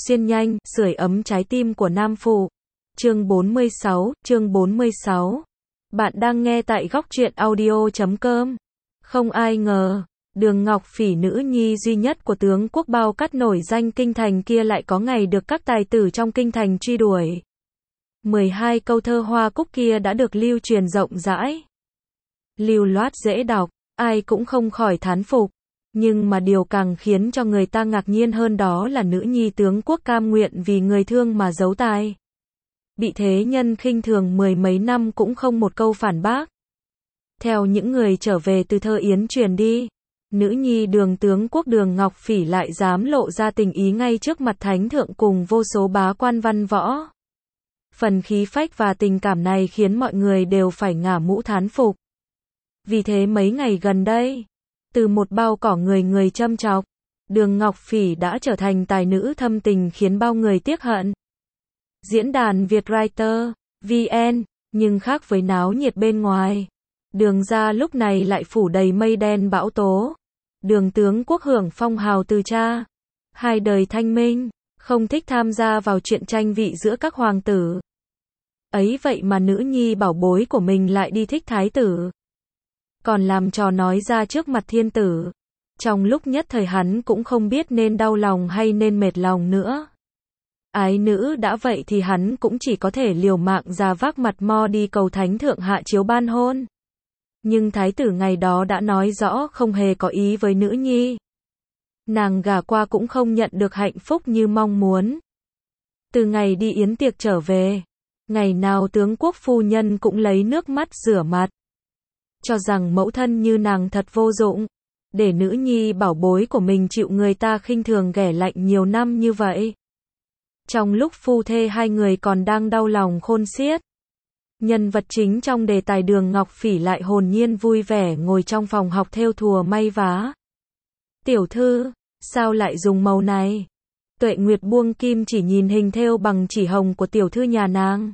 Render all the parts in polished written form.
xuyên nhanh, sưởi ấm trái tim của nam phụ. Chương 46. Bạn đang nghe tại góc truyện audio.com. Không ai ngờ, Đường Ngọc Phỉ, nữ nhi duy nhất của tướng quốc bao cát nổi danh kinh thành kia, lại có ngày được các tài tử trong kinh thành truy đuổi. 12 câu thơ hoa cúc kia đã được lưu truyền rộng rãi, lưu loát dễ đọc, ai cũng không khỏi thán phục. Nhưng mà điều càng khiến cho người ta ngạc nhiên hơn đó là nữ nhi tướng quốc cam nguyện vì người thương mà giấu tài. Bị thế nhân khinh thường mười mấy năm cũng không một câu phản bác. Theo những người trở về từ thơ yến truyền đi, nữ nhi Đường tướng quốc Đường Ngọc Phỉ lại dám lộ ra tình ý ngay trước mặt thánh thượng cùng vô số bá quan văn võ. Phần khí phách và tình cảm này khiến mọi người đều phải ngả mũ thán phục. Vì thế mấy ngày gần đây, từ một bao cỏ người châm chọc, Đường Ngọc Phỉ đã trở thành tài nữ thâm tình khiến bao người tiếc hận. Diễn đàn Vietwriter VN, nhưng khác với náo nhiệt bên ngoài, Đường gia lúc này lại phủ đầy mây đen bão tố. Đường tướng quốc hưởng phong hào từ cha, hai đời thanh minh, không thích tham gia vào chuyện tranh vị giữa các hoàng tử. Ấy vậy mà nữ nhi bảo bối của mình lại đi thích thái tử, còn làm trò nói ra trước mặt thiên tử. Trong lúc nhất thời hắn cũng không biết nên đau lòng hay nên mệt lòng nữa. Ái nữ đã vậy thì hắn cũng chỉ có thể liều mạng ra vác mặt mo đi cầu thánh thượng hạ chiếu ban hôn. Nhưng thái tử ngày đó đã nói rõ không hề có ý với nữ nhi. Nàng gả qua cũng không nhận được hạnh phúc như mong muốn. Từ ngày đi yến tiệc trở về, ngày nào tướng quốc phu nhân cũng lấy nước mắt rửa mặt, cho rằng mẫu thân như nàng thật vô dụng, để nữ nhi bảo bối của mình chịu người ta khinh thường ghẻ lạnh nhiều năm như vậy. Trong lúc phu thê hai người còn đang đau lòng khôn xiết, nhân vật chính trong đề tài Đường Ngọc Phỉ lại hồn nhiên vui vẻ ngồi trong phòng học thêu thùa may vá. Tiểu thư, sao lại dùng màu này? Tuệ Nguyệt buông kim chỉ nhìn hình thêu bằng chỉ hồng của tiểu thư nhà nàng,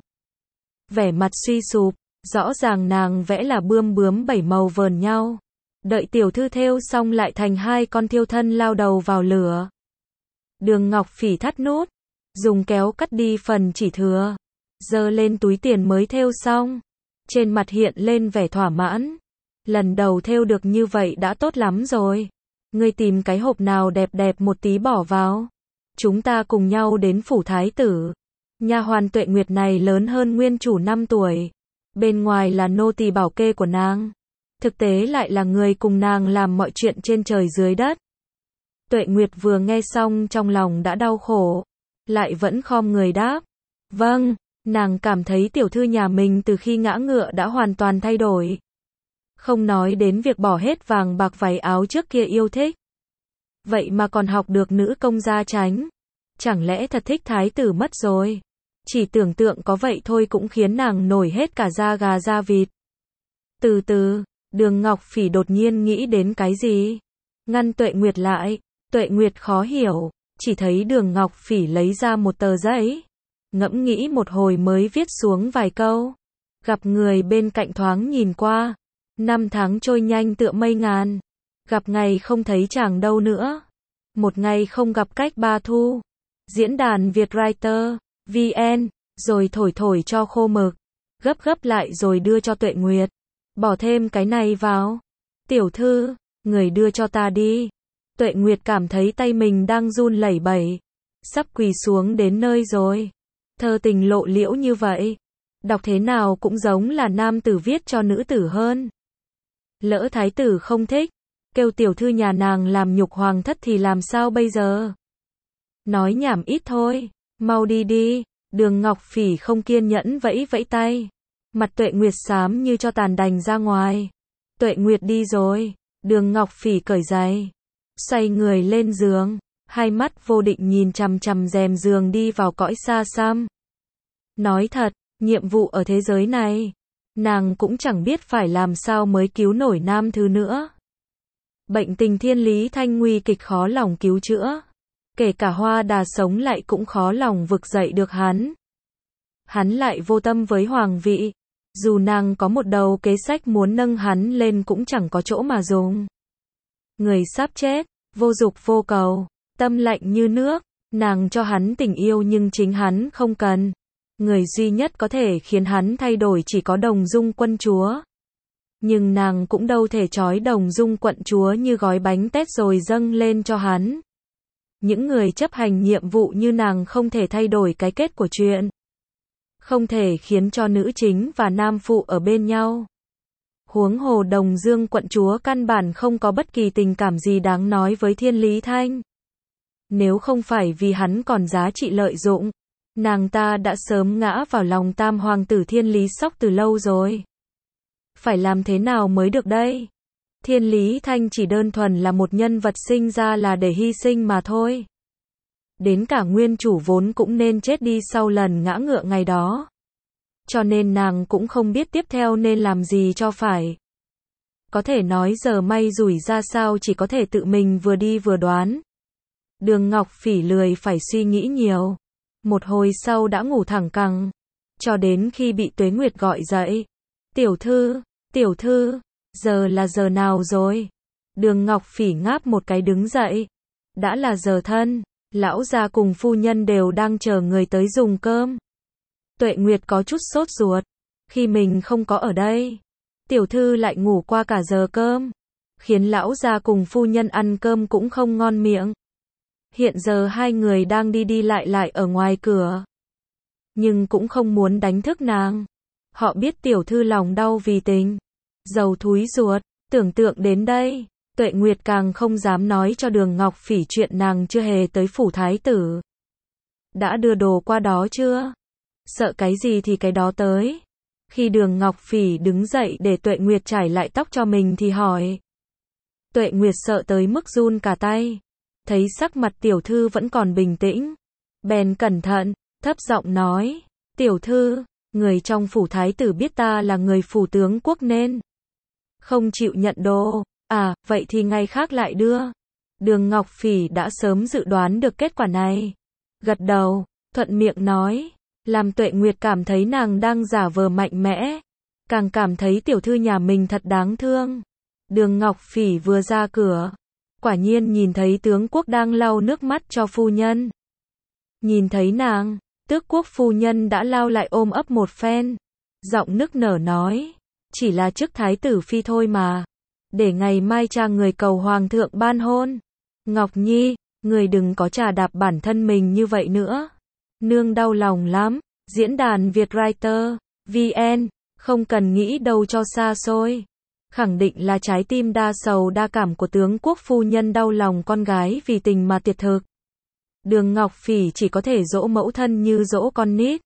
vẻ mặt suy sụp. Rõ ràng nàng vẽ là bươm bướm 7 màu vờn nhau. Đợi tiểu thư thêu xong lại thành hai con thiêu thân lao đầu vào lửa. Đường Ngọc Phỉ thắt nút, dùng kéo cắt đi phần chỉ thừa, giơ lên túi tiền mới thêu xong. Trên mặt hiện lên vẻ thỏa mãn. Lần đầu thêu được như vậy đã tốt lắm rồi. Ngươi tìm cái hộp nào đẹp đẹp một tí bỏ vào. Chúng ta cùng nhau đến phủ thái tử. Nha hoàn Tuệ Nguyệt này lớn hơn nguyên chủ 5 tuổi. Bên ngoài là nô tỳ bảo kê của nàng, thực tế lại là người cùng nàng làm mọi chuyện trên trời dưới đất. Tuệ Nguyệt vừa nghe xong trong lòng đã đau khổ, lại vẫn khom người đáp. Vâng, nàng cảm thấy tiểu thư nhà mình từ khi ngã ngựa đã hoàn toàn thay đổi. Không nói đến việc bỏ hết vàng bạc váy áo trước kia yêu thích, vậy mà còn học được nữ công gia chánh. Chẳng lẽ thật thích thái tử mất rồi? Chỉ tưởng tượng có vậy thôi cũng khiến nàng nổi hết cả da gà da vịt. Từ từ, Đường Ngọc Phỉ đột nhiên nghĩ đến cái gì, ngăn Tuệ Nguyệt lại. Tuệ Nguyệt khó hiểu, chỉ thấy Đường Ngọc Phỉ lấy ra một tờ giấy, ngẫm nghĩ một hồi mới viết xuống vài câu. Gặp người bên cạnh thoáng nhìn qua, 5 tháng trôi nhanh tựa mây ngàn, gặp ngày không thấy chàng đâu nữa, một ngày không gặp cách 3 thu. Diễn đàn Vietwriter VN, rồi thổi cho khô mực, gấp lại rồi đưa cho Tuệ Nguyệt. Bỏ thêm cái này vào. Tiểu thư, người đưa cho ta đi. Tuệ Nguyệt cảm thấy tay mình đang run lẩy bẩy, sắp quỳ xuống đến nơi rồi. Thơ tình lộ liễu như vậy, đọc thế nào cũng giống là nam tử viết cho nữ tử hơn. Lỡ thái tử không thích, kêu tiểu thư nhà nàng làm nhục hoàng thất thì làm sao bây giờ? Nói nhảm ít thôi, mau đi đi. Đường Ngọc Phỉ không kiên nhẫn vẫy tay. Mặt Tuệ Nguyệt xám như cho tàn đành ra ngoài. Tuệ Nguyệt đi rồi, Đường Ngọc Phỉ cởi giày, xoay người lên giường, hai mắt vô định nhìn chằm chằm rèm giường đi vào cõi xa xăm. Nói thật, nhiệm vụ ở thế giới này, nàng cũng chẳng biết phải làm sao mới cứu nổi nam thứ nữa. Bệnh tình thiên lý thanh nguy kịch khó lòng cứu chữa. Kể cả Hoa Đà sống lại cũng khó lòng vực dậy được hắn. Hắn lại vô tâm với hoàng vị. Dù nàng có một đầu kế sách muốn nâng hắn lên cũng chẳng có chỗ mà dùng. Người sắp chết, vô dục vô cầu, tâm lạnh như nước, Nàng cho hắn tình yêu nhưng chính hắn không cần. Người duy nhất có thể khiến hắn thay đổi chỉ có Đồng Dung quân chúa. Nhưng nàng cũng đâu thể trói Đồng Dung quận chúa như gói bánh tét rồi dâng lên cho hắn. Những người chấp hành nhiệm vụ như nàng không thể thay đổi cái kết của chuyện. Không thể khiến cho nữ chính và nam phụ ở bên nhau. Huống hồ Đồng Dương quận chúa căn bản không có bất kỳ tình cảm gì đáng nói với Thiên Lý Thanh. Nếu không phải vì hắn còn giá trị lợi dụng, nàng ta đã sớm ngã vào lòng tam hoàng tử Thiên Lý Sóc từ lâu rồi. Phải làm thế nào mới được đây? Thiên Lý Thanh chỉ đơn thuần là một nhân vật sinh ra là để hy sinh mà thôi. Đến cả nguyên chủ vốn cũng nên chết đi sau lần ngã ngựa ngày đó. Cho nên nàng cũng không biết tiếp theo nên làm gì cho phải. Có thể nói giờ may rủi ra sao chỉ có thể tự mình vừa đi vừa đoán. Đường Ngọc Phỉ lười phải suy nghĩ nhiều. Một hồi sau đã ngủ thẳng cẳng. Cho đến khi bị Tuế Nguyệt gọi dậy. Tiểu thư, giờ là giờ nào rồi? Đường Ngọc Phỉ ngáp một cái đứng dậy. Đã là giờ thân, lão gia cùng phu nhân đều đang chờ người tới dùng cơm. Tuệ Nguyệt có chút sốt ruột. Khi mình không có ở đây, tiểu thư lại ngủ qua cả giờ cơm. Khiến lão gia cùng phu nhân ăn cơm cũng không ngon miệng. Hiện giờ hai người đang đi lại ở ngoài cửa. Nhưng cũng không muốn đánh thức nàng. Họ biết tiểu thư lòng đau vì tình. Dầu thúi ruột, tưởng tượng đến đây, Tuệ Nguyệt càng không dám nói cho Đường Ngọc Phỉ chuyện nàng chưa hề tới phủ thái tử. Đã đưa đồ qua đó chưa? Sợ cái gì thì cái đó tới. Khi Đường Ngọc Phỉ đứng dậy để Tuệ Nguyệt trải lại tóc cho mình thì hỏi. Tuệ Nguyệt sợ tới mức run cả tay. Thấy sắc mặt tiểu thư vẫn còn bình tĩnh. Bèn cẩn thận, thấp giọng nói. Tiểu thư, người trong phủ thái tử biết ta là người phủ tướng quốc nên không chịu nhận đồ. À, vậy thì ngày khác lại đưa. Đường Ngọc Phỉ đã sớm dự đoán được kết quả này. Gật đầu, thuận miệng nói. Làm Tuệ Nguyệt cảm thấy nàng đang giả vờ mạnh mẽ. Càng cảm thấy tiểu thư nhà mình thật đáng thương. Đường Ngọc Phỉ vừa ra cửa. Quả nhiên nhìn thấy tướng quốc đang lau nước mắt cho phu nhân. Nhìn thấy nàng, tước quốc phu nhân đã lao lại ôm ấp một phen. Giọng nức nở nói. Chỉ là chức thái tử phi thôi mà. Để ngày mai cha người cầu hoàng thượng ban hôn. Ngọc Nhi, người đừng có chà đạp bản thân mình như vậy nữa. Nương đau lòng lắm. Diễn đàn Vietwriter, VN, không cần nghĩ đâu cho xa xôi. Khẳng định là trái tim đa sầu đa cảm của tướng quốc phu nhân đau lòng con gái vì tình mà tuyệt thực. Đường Ngọc Phỉ chỉ có thể dỗ mẫu thân như dỗ con nít.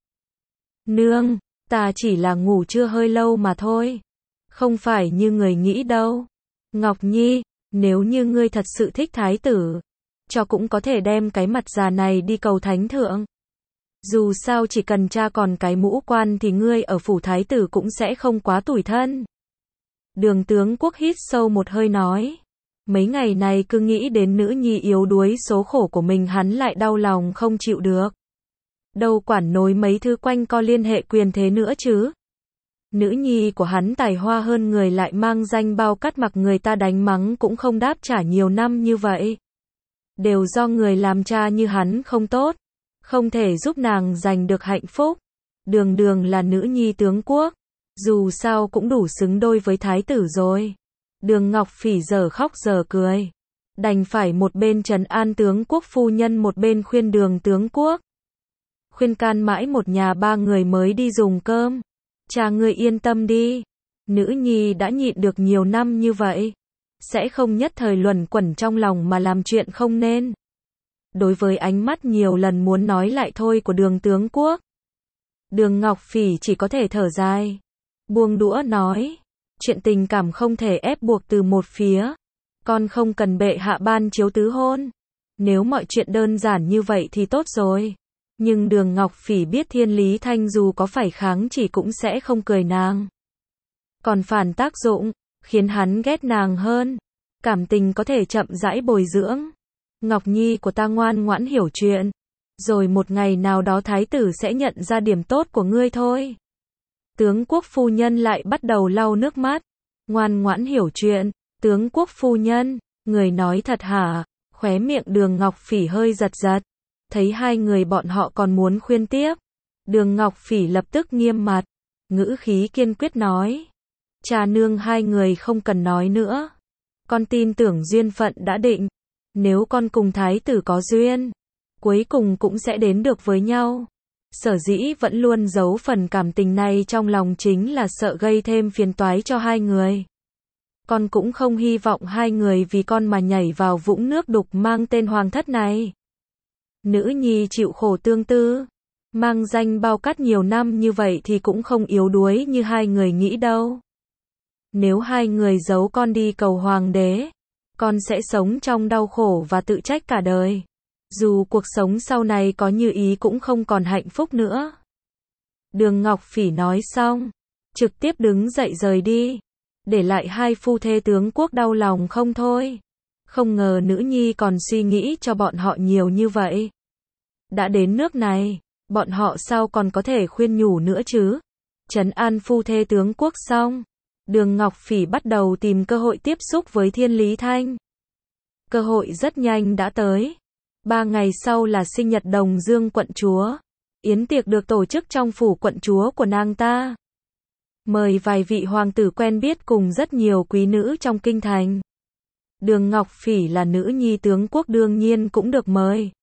Nương, ta chỉ là ngủ trưa hơi lâu mà thôi. Không phải như người nghĩ đâu. Ngọc Nhi, nếu như ngươi thật sự thích thái tử, cho cũng có thể đem cái mặt già này đi cầu thánh thượng. Dù sao chỉ cần cha còn cái mũ quan thì ngươi ở phủ thái tử cũng sẽ không quá tủi thân. Đường tướng quốc hít sâu một hơi nói. Mấy ngày này cứ nghĩ đến nữ nhi yếu đuối số khổ của mình hắn lại đau lòng không chịu được. Đâu quản nối mấy thứ quanh co liên hệ quyền thế nữa chứ. Nữ nhi của hắn tài hoa hơn người lại mang danh bao cắt mặc người ta đánh mắng cũng không đáp trả nhiều năm như vậy. Đều do người làm cha như hắn không tốt. Không thể giúp nàng giành được hạnh phúc. Đường đường là nữ nhi tướng quốc. Dù sao cũng đủ xứng đôi với thái tử rồi. Đường Ngọc Phỉ giờ khóc giờ cười. Đành phải một bên trấn an tướng quốc phu nhân một bên khuyên Đường tướng quốc. Khuyên can mãi một nhà ba người mới đi dùng cơm. Cha ngươi yên tâm đi. Nữ nhi đã nhịn được nhiều năm như vậy. Sẽ không nhất thời luẩn quẩn trong lòng mà làm chuyện không nên. Đối với ánh mắt nhiều lần muốn nói lại thôi của Đường tướng quốc, Đường Ngọc Phỉ chỉ có thể thở dài. Buông đũa nói. Chuyện tình cảm không thể ép buộc từ một phía. Con không cần bệ hạ ban chiếu tứ hôn. Nếu mọi chuyện đơn giản như vậy thì tốt rồi. Nhưng Đường Ngọc Phỉ biết Thiên Lý Thanh dù có phải kháng chỉ cũng sẽ không cười nàng. Còn phản tác dụng, khiến hắn ghét nàng hơn. Cảm tình có thể chậm rãi bồi dưỡng. Ngọc Nhi của ta ngoan ngoãn hiểu chuyện. Rồi một ngày nào đó thái tử sẽ nhận ra điểm tốt của ngươi thôi. Tướng quốc phu nhân lại bắt đầu lau nước mắt. Ngoan ngoãn hiểu chuyện. Tướng quốc phu nhân, người nói thật hả? Khóe miệng Đường Ngọc Phỉ hơi giật giật. Thấy hai người bọn họ còn muốn khuyên tiếp, Đường Ngọc Phỉ lập tức nghiêm mặt, ngữ khí kiên quyết nói. Cha nương hai người không cần nói nữa. Con tin tưởng duyên phận đã định. Nếu con cùng thái tử có duyên, cuối cùng cũng sẽ đến được với nhau. Sở dĩ vẫn luôn giấu phần cảm tình này trong lòng chính là sợ gây thêm phiền toái cho hai người. Con cũng không hy vọng hai người vì con mà nhảy vào vũng nước đục mang tên Hoàng thất này. Nữ nhi chịu khổ tương tư, mang danh bao cát nhiều năm như vậy thì cũng không yếu đuối như hai người nghĩ đâu. Nếu hai người giấu con đi cầu hoàng đế, con sẽ sống trong đau khổ và tự trách cả đời. Dù cuộc sống sau này có như ý cũng không còn hạnh phúc nữa. Đường Ngọc Phỉ nói xong, trực tiếp đứng dậy rời đi, để lại hai phu thê tướng quốc đau lòng không thôi. Không ngờ nữ nhi còn suy nghĩ cho bọn họ nhiều như vậy. Đã đến nước này, bọn họ sao còn có thể khuyên nhủ nữa chứ? Trấn an phu thê tướng quốc xong, Đường Ngọc Phỉ bắt đầu tìm cơ hội tiếp xúc với Thiên Lý Thanh. Cơ hội rất nhanh đã tới. 3 ngày sau là sinh nhật Đồng Dương quận chúa. Yến tiệc được tổ chức trong phủ quận chúa của nàng ta. Mời vài vị hoàng tử quen biết cùng rất nhiều quý nữ trong kinh thành. Đường Ngọc Phỉ là nữ nhi tướng quốc đương nhiên cũng được mời.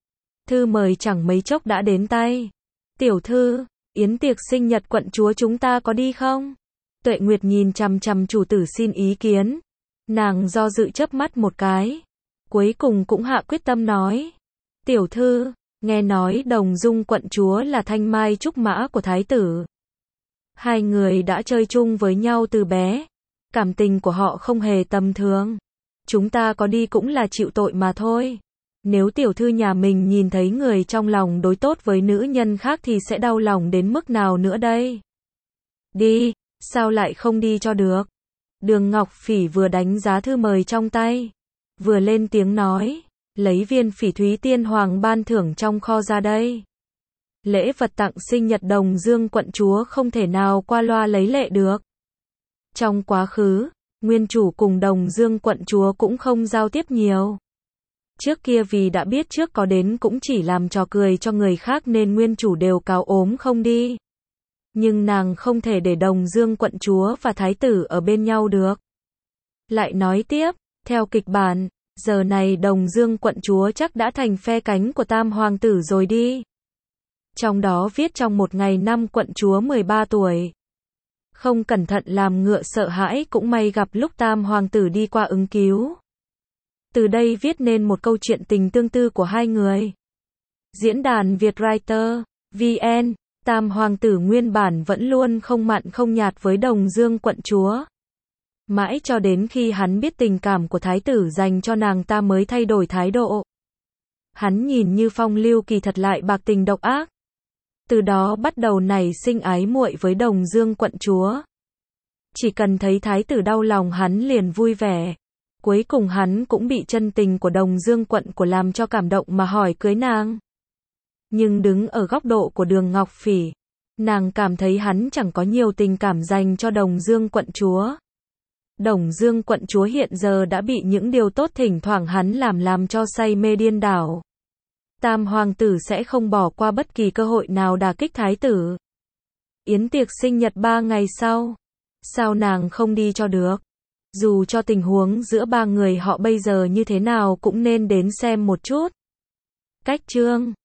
Thư mời chẳng mấy chốc đã đến tay. Tiểu thư, yến tiệc sinh nhật quận chúa chúng ta có đi không? Tuệ Nguyệt nhìn chằm chằm chủ tử xin ý kiến. Nàng do dự chớp mắt một cái. Cuối cùng cũng hạ quyết tâm nói. Tiểu thư, nghe nói Đồng Dung quận chúa là thanh mai trúc mã của thái tử. Hai người đã chơi chung với nhau từ bé. Cảm tình của họ không hề tầm thường. Chúng ta có đi cũng là chịu tội mà thôi. Nếu tiểu thư nhà mình nhìn thấy người trong lòng đối tốt với nữ nhân khác thì sẽ đau lòng đến mức nào nữa đây? Đi, sao lại không đi cho được? Đường Ngọc Phỉ vừa đánh giá thư mời trong tay, vừa lên tiếng nói, lấy viên Phỉ Thúy Tiên Hoàng ban thưởng trong kho ra đây. Lễ vật tặng sinh nhật Đồng Dương quận chúa không thể nào qua loa lấy lệ được. Trong quá khứ, nguyên chủ cùng Đồng Dương quận chúa cũng không giao tiếp nhiều. Trước kia vì đã biết trước có đến cũng chỉ làm trò cười cho người khác nên nguyên chủ đều cáo ốm không đi. Nhưng nàng không thể để Đồng Dương quận chúa và thái tử ở bên nhau được. Lại nói tiếp, theo kịch bản, giờ này Đồng Dương quận chúa chắc đã thành phe cánh của Tam hoàng tử rồi đi. Trong đó viết trong một ngày năm quận chúa 13 tuổi. Không cẩn thận làm ngựa sợ hãi cũng may gặp lúc Tam hoàng tử đi qua ứng cứu. Từ đây viết nên một câu chuyện tình tương tư của hai người. Diễn đàn Vietwriter, VN, Tam hoàng tử nguyên bản vẫn luôn không mặn không nhạt với Đồng Dương quận chúa. Mãi cho đến khi hắn biết tình cảm của thái tử dành cho nàng ta mới thay đổi thái độ. Hắn nhìn như phong lưu kỳ thật lại bạc tình độc ác. Từ đó bắt đầu nảy sinh ái muội với Đồng Dương quận chúa. Chỉ cần thấy thái tử đau lòng hắn liền vui vẻ. Cuối cùng hắn cũng bị chân tình của Đồng Dương quận của làm cho cảm động mà hỏi cưới nàng. Nhưng đứng ở góc độ của Đường Ngọc Phỉ, nàng cảm thấy hắn chẳng có nhiều tình cảm dành cho Đồng Dương quận chúa. Đồng Dương quận chúa hiện giờ đã bị những điều tốt thỉnh thoảng hắn làm cho say mê điên đảo. Tam hoàng tử sẽ không bỏ qua bất kỳ cơ hội nào đả kích thái tử. Yến tiệc sinh nhật 3 ngày sau. Sao nàng không đi cho được? Dù cho tình huống giữa ba người họ bây giờ như thế nào cũng nên đến xem một chút. Cách chương